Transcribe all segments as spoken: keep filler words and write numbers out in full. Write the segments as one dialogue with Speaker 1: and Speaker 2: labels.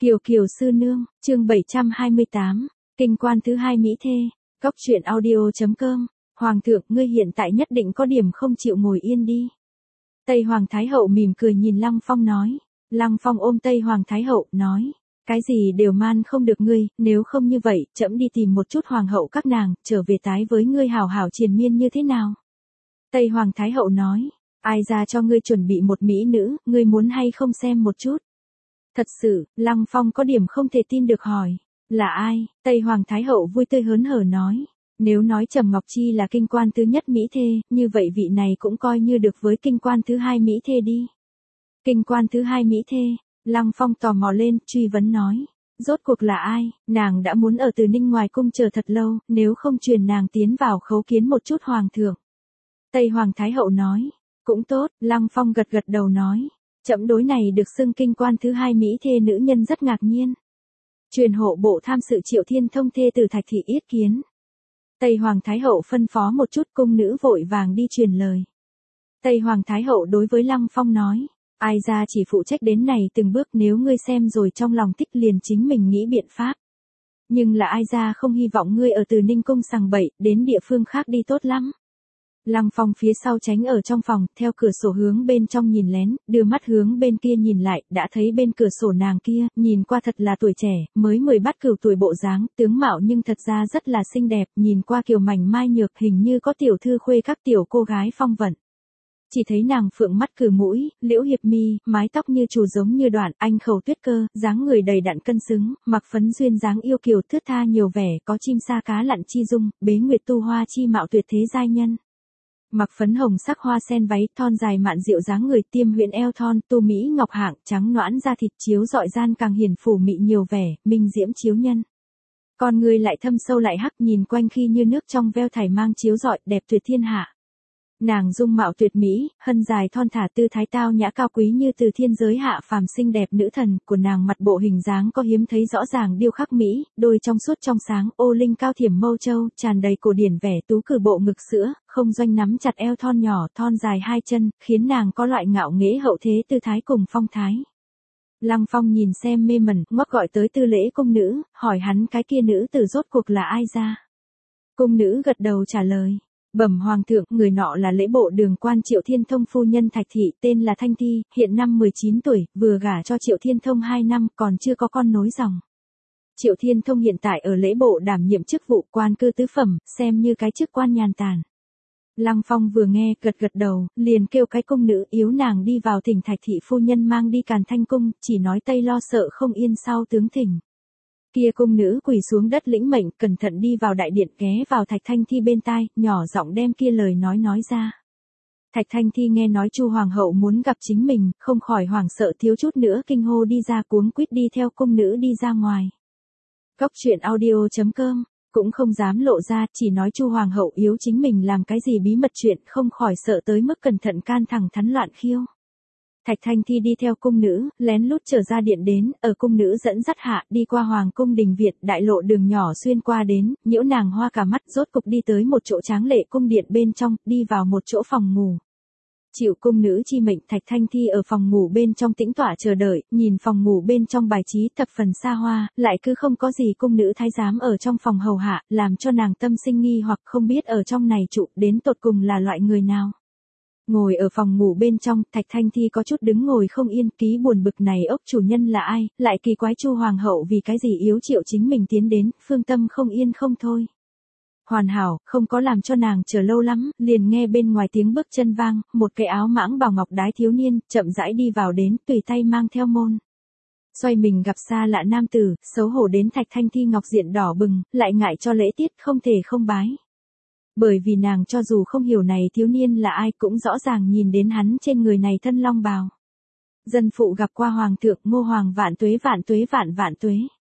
Speaker 1: Kiều Kiều sư nương, chương bảy trăm hai mươi tám, kinh quan thứ hai mỹ thê, góc truyện audio.com, Hoàng thượng ngươi hiện tại nhất định có điểm không chịu ngồi yên đi. Tây Hoàng Thái Hậu mỉm cười nhìn Lăng Phong nói, Lăng Phong ôm Tây Hoàng Thái Hậu, nói, cái gì đều man không được ngươi, nếu không như vậy, trẫm đi tìm một chút Hoàng hậu các nàng, trở về tái với ngươi hảo hảo triền miên như thế nào. Tây Hoàng Thái Hậu nói, ai ra cho ngươi chuẩn bị một mỹ nữ, ngươi muốn hay không xem một chút. Thật sự, Lăng Phong có điểm không thể tin được hỏi, là ai? Tây Hoàng Thái Hậu vui tươi hớn hở nói, nếu nói Trầm Ngọc Chi là kinh quan thứ nhất mỹ thê, như vậy vị này cũng coi như được với kinh quan thứ hai mỹ thê đi. Kinh quan thứ hai mỹ thê, Lăng Phong tò mò lên, truy vấn nói, rốt cuộc là ai? Nàng đã muốn ở Từ Ninh ngoài cung chờ thật lâu, nếu không truyền nàng tiến vào khấu kiến một chút Hoàng thượng. Tây Hoàng Thái Hậu nói, cũng tốt, Lăng Phong gật gật đầu nói. Trẫm đối này được xưng kinh quan thứ hai mỹ thê nữ nhân rất ngạc nhiên. Truyền hộ bộ tham sự Triệu Thiên Thông thê từ Thạch thị yết kiến. Tây Hoàng Thái Hậu phân phó một chút, cung nữ vội vàng đi truyền lời. Tây Hoàng Thái Hậu đối với Lăng Phong nói, ai ra chỉ phụ trách đến này từng bước, nếu ngươi xem rồi trong lòng thích liền chính mình nghĩ biện pháp. Nhưng là ai ra không hy vọng ngươi ở Từ Ninh cung sằng bậy, đến địa phương khác đi tốt lắm. Lăng Phong phía sau tránh ở trong phòng, theo cửa sổ hướng bên trong nhìn lén, đưa mắt hướng bên kia nhìn lại, đã thấy bên cửa sổ nàng kia, nhìn qua thật là tuổi trẻ, mới mười bát cửu tuổi bộ dáng, tướng mạo nhưng thật ra rất là xinh đẹp, nhìn qua kiều mảnh mai nhược, hình như có tiểu thư khuê các tiểu cô gái phong vận. Chỉ thấy nàng phượng mắt cử mũi, liễu hiệp mi, mái tóc như trù giống như đoạn, anh khẩu tuyết cơ, dáng người đầy đặn cân xứng, mặc phấn duyên dáng yêu kiều thướt tha nhiều vẻ, có chim sa cá lặn chi dung, bế nguyệt tu hoa chi mạo tuyệt thế giai nhân. Mặc phấn hồng sắc hoa sen váy, thon dài mạn diệu dáng người, tiêm huyễn eo thon, tu mỹ ngọc hạng, trắng noãn da thịt chiếu rọi gian càng hiền phủ mị nhiều vẻ, minh diễm chiếu nhân. Con người lại thâm sâu lại hắc, nhìn quanh khi như nước trong veo thảy mang chiếu rọi, đẹp tuyệt thiên hạ. Nàng dung mạo tuyệt mỹ, hân dài thon thả, tư thái tao nhã cao quý như từ thiên giới hạ phàm xinh đẹp nữ thần, của nàng mặt bộ hình dáng có hiếm thấy rõ ràng điêu khắc mỹ, đôi trong suốt trong sáng, ô linh cao thiểm mâu châu, tràn đầy cổ điển vẻ, tú cử bộ ngực sữa, không doanh nắm chặt eo thon nhỏ, thon dài hai chân, khiến nàng có loại ngạo nghễ hậu thế tư thái cùng phong thái. Lăng Phong nhìn xem mê mẩn, ngoắc gọi tới tư lễ cung nữ, hỏi hắn cái kia nữ tử rốt cuộc là ai ra. Cung nữ gật đầu trả lời. Bẩm Hoàng thượng, người nọ là lễ bộ đường quan Triệu Thiên Thông phu nhân Thạch thị, tên là Thanh Thi, hiện năm mười chín tuổi, vừa gả cho Triệu Thiên Thông hai năm, còn chưa có con nối dòng. Triệu Thiên Thông hiện tại ở lễ bộ đảm nhiệm chức vụ quan cư tứ phẩm, xem như cái chức quan nhàn tản. Lăng Phong vừa nghe, gật gật đầu, liền kêu cái cung nữ yếu nàng đi vào thỉnh Thạch thị phu nhân mang đi Càn Thanh cung, chỉ nói Tây lo sợ không yên sau tướng thỉnh. Kia cung nữ quỳ xuống đất lĩnh mệnh, cẩn thận đi vào đại điện, ghé vào Thạch Thanh Thi bên tai, nhỏ giọng đem kia lời nói nói ra. Thạch Thanh Thi nghe nói Chu hoàng hậu muốn gặp chính mình, không khỏi hoảng sợ, thiếu chút nữa kinh hô đi ra, cuống quýt đi theo cung nữ đi ra ngoài. Góc truyện audio.com, cũng không dám lộ ra, chỉ nói Chu hoàng hậu yếu chính mình làm cái gì bí mật chuyện, không khỏi sợ tới mức cẩn thận can thẳng thắn loạn khiêu. Thạch Thanh Thi đi theo cung nữ, lén lút trở ra điện đến, ở cung nữ dẫn dắt hạ, đi qua hoàng cung đình viện, đại lộ đường nhỏ xuyên qua đến, nhiễu nàng hoa cả mắt, rốt cục đi tới một chỗ tráng lệ cung điện bên trong, đi vào một chỗ phòng ngủ. Chịu cung nữ chi mệnh, Thạch Thanh Thi ở phòng ngủ bên trong tĩnh tọa chờ đợi, nhìn phòng ngủ bên trong bài trí thập phần xa hoa, lại cứ không có gì cung nữ thái giám ở trong phòng hầu hạ, làm cho nàng tâm sinh nghi hoặc không biết ở trong này trụ đến tột cùng là loại người nào. Ngồi ở phòng ngủ bên trong, Thạch Thanh Thi có chút đứng ngồi không yên, ký buồn bực này ốc chủ nhân là ai, lại kỳ quái Chu hoàng hậu vì cái gì yếu Triệu chính mình tiến đến, phương tâm không yên không thôi. Hoàn hảo, không có làm cho nàng chờ lâu lắm, liền nghe bên ngoài tiếng bước chân vang, một cái áo mãng bào ngọc đái thiếu niên, chậm rãi đi vào đến, tùy tay mang theo môn. Xoay mình gặp xa lạ nam tử, xấu hổ đến Thạch Thanh Thi ngọc diện đỏ bừng, lại ngại cho lễ tiết, không thể không bái. Bởi vì nàng cho dù không hiểu này thiếu niên là ai cũng rõ ràng nhìn đến hắn trên người này thân long bào. Dân phụ gặp qua hoàng thượng, Ngô hoàng vạn tuế vạn tuế vạn vạn tuế.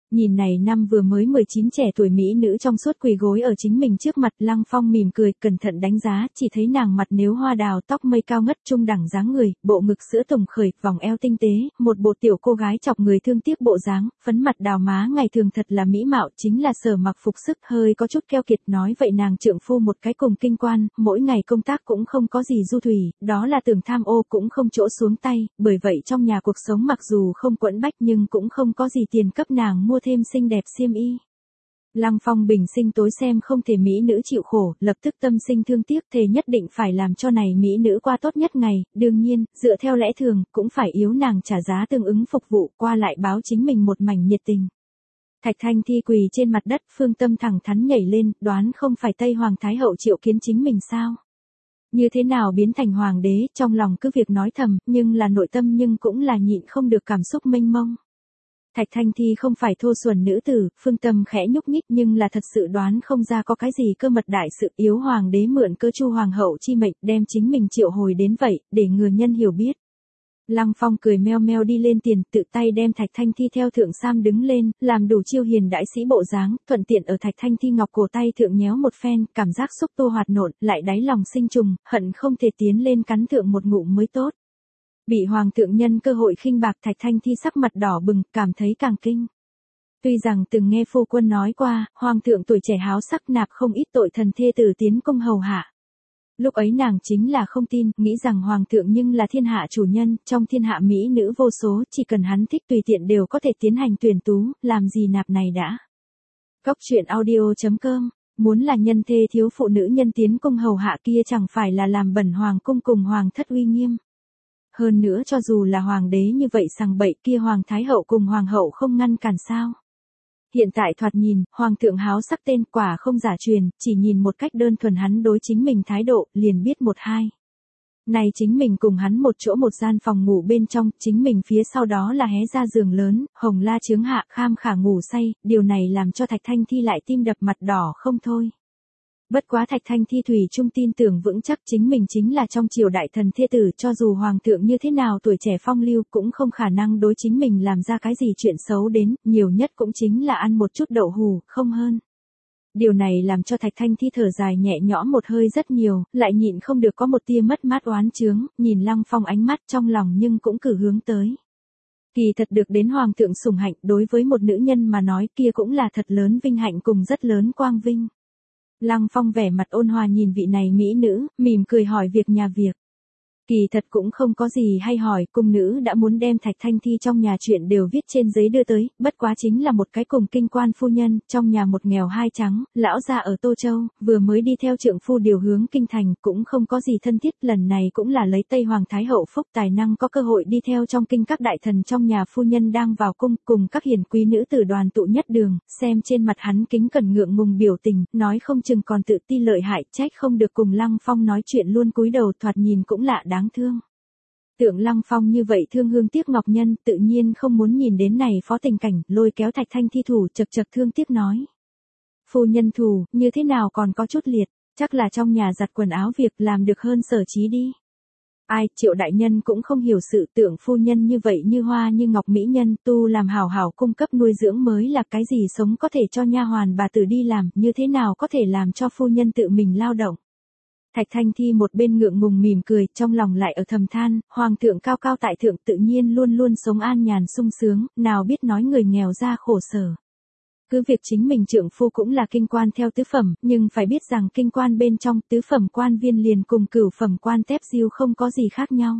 Speaker 1: Nhìn này năm vừa mới mười chín trẻ tuổi mỹ nữ trong suốt quỳ gối ở chính mình trước mặt, Lăng Phong mỉm cười, cẩn thận đánh giá, chỉ thấy nàng mặt nếu hoa đào, tóc mây cao ngất, trung đẳng dáng người, bộ ngực sữa tổng khởi, vòng eo tinh tế, một bộ tiểu cô gái chọc người thương tiếc bộ dáng, phấn mặt đào má ngày thường thật là mỹ mạo, chính là Sở Mặc phục sức hơi có chút keo kiệt, nói vậy nàng trượng phu một cái cùng kinh quan, mỗi ngày công tác cũng không có gì du thủy, đó là tưởng tham ô cũng không chỗ xuống tay, bởi vậy trong nhà cuộc sống mặc dù không quẫn bách nhưng cũng không có gì tiền cấp nàng mua thêm xinh đẹp xiêm y. Lăng Phong bình sinh tối xem không thể mỹ nữ chịu khổ, lập tức tâm sinh thương tiếc, thề nhất định phải làm cho này mỹ nữ qua tốt nhất ngày, đương nhiên, dựa theo lẽ thường, cũng phải yếu nàng trả giá tương ứng phục vụ, qua lại báo chính mình một mảnh nhiệt tình. Thạch Thanh Thi quỳ trên mặt đất, phương tâm thẳng thắn nhảy lên, đoán không phải Tây Hoàng Thái Hậu triệu kiến chính mình sao? Như thế nào biến thành hoàng đế, trong lòng cứ việc nói thầm, nhưng là nội tâm nhưng cũng là nhịn không được cảm xúc mênh mông. Thạch Thanh Thi không phải thô xuẩn nữ tử, phương tâm khẽ nhúc nhích nhưng là thật sự đoán không ra có cái gì cơ mật đại sự, yếu hoàng đế mượn cơ Chu hoàng hậu chi mệnh đem chính mình triệu hồi đến vậy, để người nhân hiểu biết. Lăng Phong cười meo meo đi lên tiền, tự tay đem Thạch Thanh Thi theo thượng sam đứng lên, làm đủ chiêu hiền đại sĩ bộ dáng, thuận tiện ở Thạch Thanh Thi ngọc cổ tay thượng nhéo một phen, cảm giác xúc tô hoạt nộn, lại đáy lòng sinh trùng, hận không thể tiến lên cắn thượng một ngụm mới tốt. Bị hoàng thượng nhân cơ hội khinh bạc, Thạch Thanh Thi sắc mặt đỏ bừng, cảm thấy càng kinh. Tuy rằng từng nghe phu quân nói qua, hoàng thượng tuổi trẻ háo sắc nạp không ít tội thần thê tử tiến công hầu hạ. Lúc ấy nàng chính là không tin, nghĩ rằng hoàng thượng nhưng là thiên hạ chủ nhân, trong thiên hạ mỹ nữ vô số, chỉ cần hắn thích tùy tiện đều có thể tiến hành tuyển tú, làm gì nạp này đã. Góc truyện audio chấm com, muốn là nhân thê thiếu phụ nữ nhân tiến công hầu hạ kia chẳng phải là làm bẩn hoàng cung cùng hoàng thất uy nghiêm. Hơn nữa cho dù là hoàng đế như vậy sằng bậy kia hoàng thái hậu cùng hoàng hậu không ngăn cản sao. Hiện tại thoạt nhìn, hoàng thượng háo sắc tên quả không giả truyền, chỉ nhìn một cách đơn thuần hắn đối chính mình thái độ, liền biết một hai. Này chính mình cùng hắn một chỗ một gian phòng ngủ bên trong, chính mình phía sau đó là hé ra giường lớn, hồng la chướng hạ kham khả ngủ say, điều này làm cho Thạch Thanh Thi lại tim đập mặt đỏ không thôi. Bất quá Thạch Thanh Thi thủy chung tin tưởng vững chắc chính mình chính là trong triều đại thần thê tử, cho dù hoàng thượng như thế nào tuổi trẻ phong lưu cũng không khả năng đối chính mình làm ra cái gì chuyện xấu đến, nhiều nhất cũng chính là ăn một chút đậu hù, không hơn. Điều này làm cho Thạch Thanh Thi thở dài nhẹ nhõm một hơi rất nhiều, lại nhịn không được có một tia mất mát oán chướng, nhìn Lăng Phong ánh mắt trong lòng nhưng cũng cử hướng tới. Kỳ thật được đến hoàng thượng sủng hạnh, đối với một nữ nhân mà nói kia cũng là thật lớn vinh hạnh cùng rất lớn quang vinh. Lăng Phong vẻ mặt ôn hòa nhìn vị này mỹ nữ, mỉm cười hỏi việc nhà việc. Kỳ thật cũng không có gì hay hỏi, cung nữ đã muốn đem Thạch Thanh Thi trong nhà chuyện đều viết trên giấy đưa tới, bất quá chính là một cái cùng kinh quan phu nhân, trong nhà một nghèo hai trắng, lão gia ở Tô Châu, vừa mới đi theo trượng phu điều hướng kinh thành, cũng không có gì thân thiết, lần này cũng là lấy Tây Hoàng Thái Hậu phúc tài năng có cơ hội đi theo trong kinh các đại thần trong nhà phu nhân đang vào cung, cùng các hiền quý nữ tử đoàn tụ nhất đường, xem trên mặt hắn kính cẩn ngượng ngùng biểu tình, nói không chừng còn tự ti lợi hại, trách không được cùng Lăng Phong nói chuyện luôn cúi đầu, thoạt nhìn cũng lạ đáng thương. Tưởng Lăng Phong như vậy thương hương tiếc ngọc nhân, tự nhiên không muốn nhìn đến này phó tình cảnh, lôi kéo Thạch Thanh Thi thủ chật chật thương tiếc nói. Phu nhân thù, như thế nào còn có chút liệt, chắc là trong nhà giặt quần áo việc làm được hơn Sở Chí đi. Ai, Triệu đại nhân cũng không hiểu sự tưởng phu nhân như vậy như hoa như ngọc mỹ nhân, tu làm hảo hảo cung cấp nuôi dưỡng mới là cái gì sống có thể cho nha hoàn bà tử đi làm, như thế nào có thể làm cho phu nhân tự mình lao động. Thạch Thanh Thi một bên ngượng ngùng mỉm cười, trong lòng lại ở thầm than, hoàng thượng cao cao tại thượng tự nhiên luôn luôn sống an nhàn sung sướng, nào biết nói người nghèo ra khổ sở. Cứ việc chính mình trượng phu cũng là kinh quan theo tứ phẩm, nhưng phải biết rằng kinh quan bên trong tứ phẩm quan viên liền cùng cửu phẩm quan tép diêu không có gì khác nhau.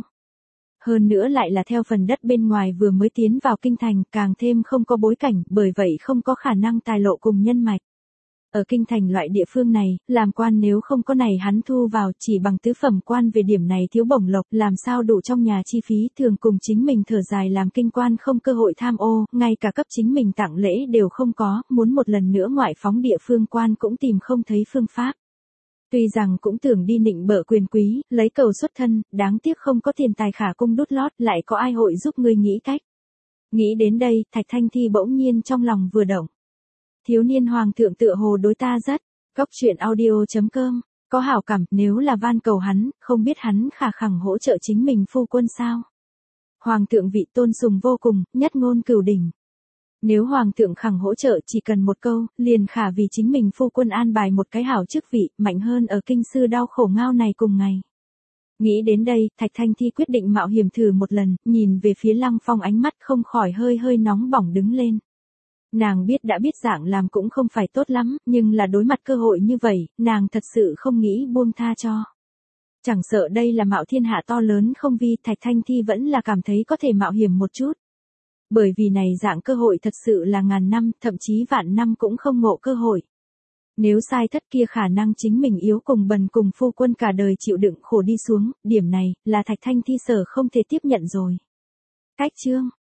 Speaker 1: Hơn nữa lại là theo phần đất bên ngoài vừa mới tiến vào kinh thành, càng thêm không có bối cảnh, bởi vậy không có khả năng tài lộ cùng nhân mạch. Ở kinh thành loại địa phương này, làm quan nếu không có này hắn thu vào chỉ bằng tứ phẩm quan về điểm này thiếu bổng lộc làm sao đủ trong nhà chi phí thường cùng chính mình thở dài làm kinh quan không cơ hội tham ô, ngay cả cấp chính mình tặng lễ đều không có, muốn một lần nữa ngoại phóng địa phương quan cũng tìm không thấy phương pháp. Tuy rằng cũng tưởng đi nịnh bợ quyền quý, lấy cầu xuất thân, đáng tiếc không có tiền tài khả cung đút lót, lại có ai hội giúp người nghĩ cách. Nghĩ đến đây, Thạch Thanh Thi bỗng nhiên trong lòng vừa động. Thiếu niên hoàng thượng tựa hồ đối ta rất, góc truyện audio chấm com, có hảo cảm, nếu là van cầu hắn, không biết hắn khả khẳng hỗ trợ chính mình phu quân sao. Hoàng thượng vị tôn sùng vô cùng, nhất ngôn cửu đỉnh. Nếu hoàng thượng khẳng hỗ trợ chỉ cần một câu, liền khả vì chính mình phu quân an bài một cái hảo chức vị, mạnh hơn ở kinh sư đau khổ ngao này cùng ngày. Nghĩ đến đây, Thạch Thanh Thi quyết định mạo hiểm thử một lần, nhìn về phía Lăng Phong ánh mắt không khỏi hơi hơi nóng bỏng đứng lên. Nàng biết đã biết dạng làm cũng không phải tốt lắm, nhưng là đối mặt cơ hội như vậy, nàng thật sự không nghĩ buông tha cho. Chẳng sợ đây là mạo thiên hạ to lớn không vi, Thạch Thanh Thi vẫn là cảm thấy có thể mạo hiểm một chút. Bởi vì này dạng cơ hội thật sự là ngàn năm, thậm chí vạn năm cũng không ngộ cơ hội. Nếu sai thất kia khả năng chính mình yếu cùng bần cùng phu quân cả đời chịu đựng khổ đi xuống, điểm này, là Thạch Thanh Thi sở không thể tiếp nhận rồi. Cách chương